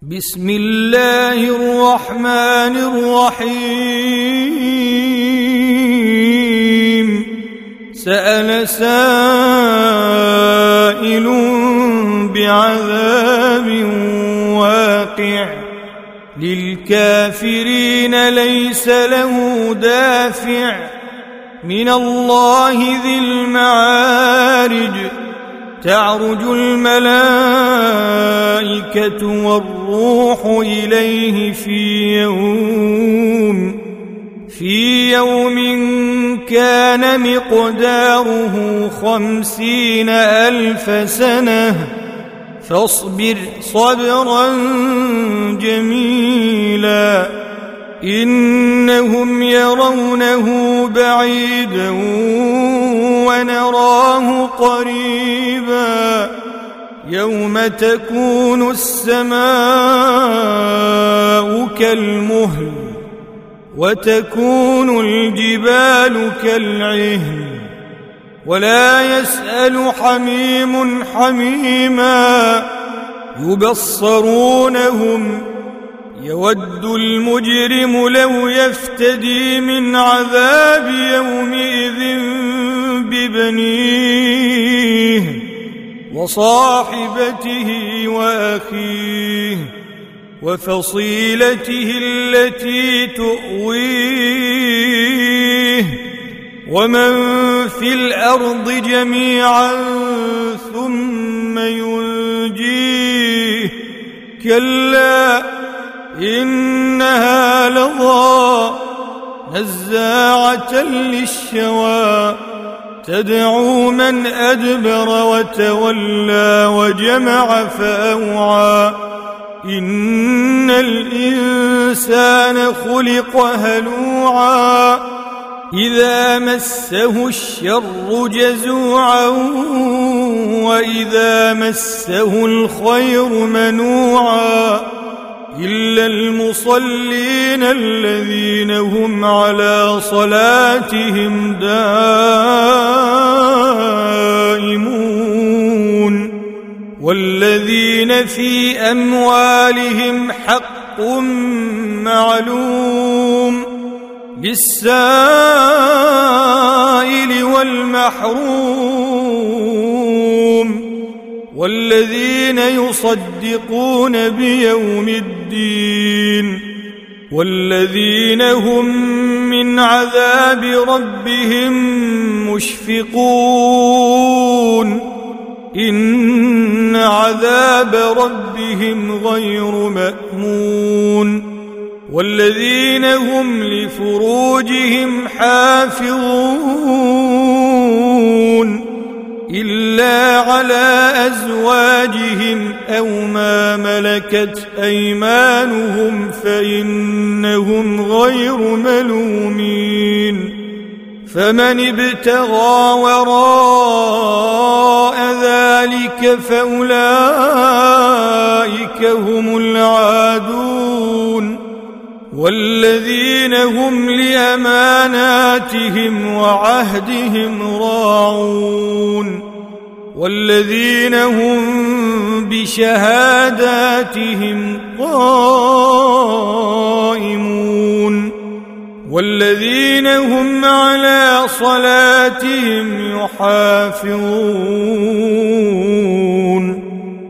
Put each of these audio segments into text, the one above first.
بسم الله الرحمن الرحيم سأل سائل بعذاب واقع للكافرين ليس له دافع من الله ذي المعارج تعرج الملائكة والروح إليه في يوم كان مقداره 50,000 سنة فاصبر صبرا جميلا إنهم يرونه بعيدا ونراه قريبا يوم تكون السماء كالمهل وتكون الجبال كالعهن ولا يسأل حميم حميما يبصرونهم يود المجرم لو يفتدي من عذاب يومئذ ببنيه وصاحبته وأخيه وفصيلته التي تؤويه ومن في الأرض جميعا ثم ينجيه كلا إنها لظى نزاعة للشوى تدعو من أدبر وتولى وجمع فأوعى إن الإنسان خلق هلوعا إذا مسه الشر جزوعا وإذا مسه الخير منوعا إلا المصلين الذين هم على صلاتهم دائمون والذين في أموالهم حق معلوم للسائل والمحروم والذين يصدقون بيوم الدين والذين هم من عذاب ربهم مشفقون إن عذاب ربهم غير مأمون والذين هم لفروجهم حافظون إلا على أزواجهم أو ما ملكت أيمانهم فإنهم غير ملومين فمن ابتغى وراء ذلك فأولئك هم العادون والذين هم لأماناتهم وعهدهم راعون والذين هم بشهاداتهم قائمون والذين هم على صلاتهم يحافظون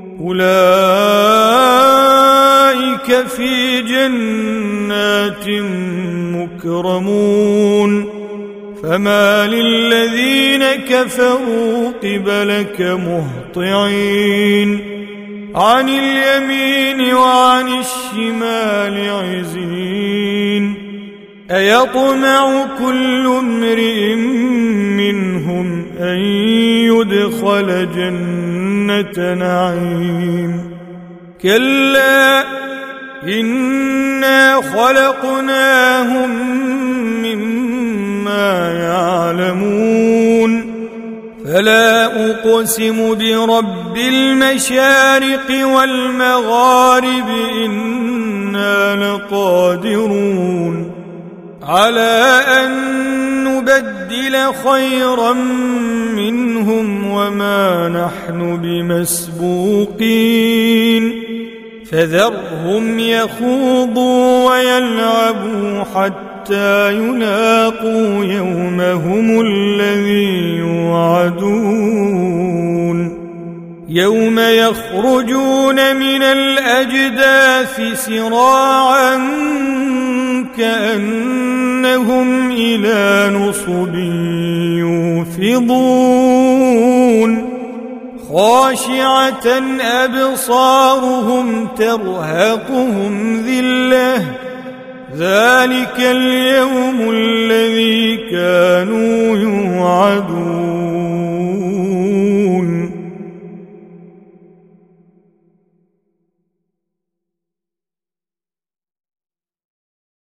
أولئك في جنات مكرمون فما للذين كفروا قبلك مهطعين عن اليمين وعن الشمال عزين أيطمع كل امرئ منهم أن يدخل جنة نعيم كلا إنا خلقناهم مما يعلمون فلا أقسم برب المشارق والمغارب إنا لقادرون على أن نبدل خيرا منهم وما نحن بمسبوقين فذرهم يخوضوا ويلعبوا حتى يلاقوا يومهم الذي يوعدون يوم يخرجون من الأجداث سراعا كأنهم إلى نصب يوفضون خاشعة أبصارهم ترهقهم ذلة ذلك اليوم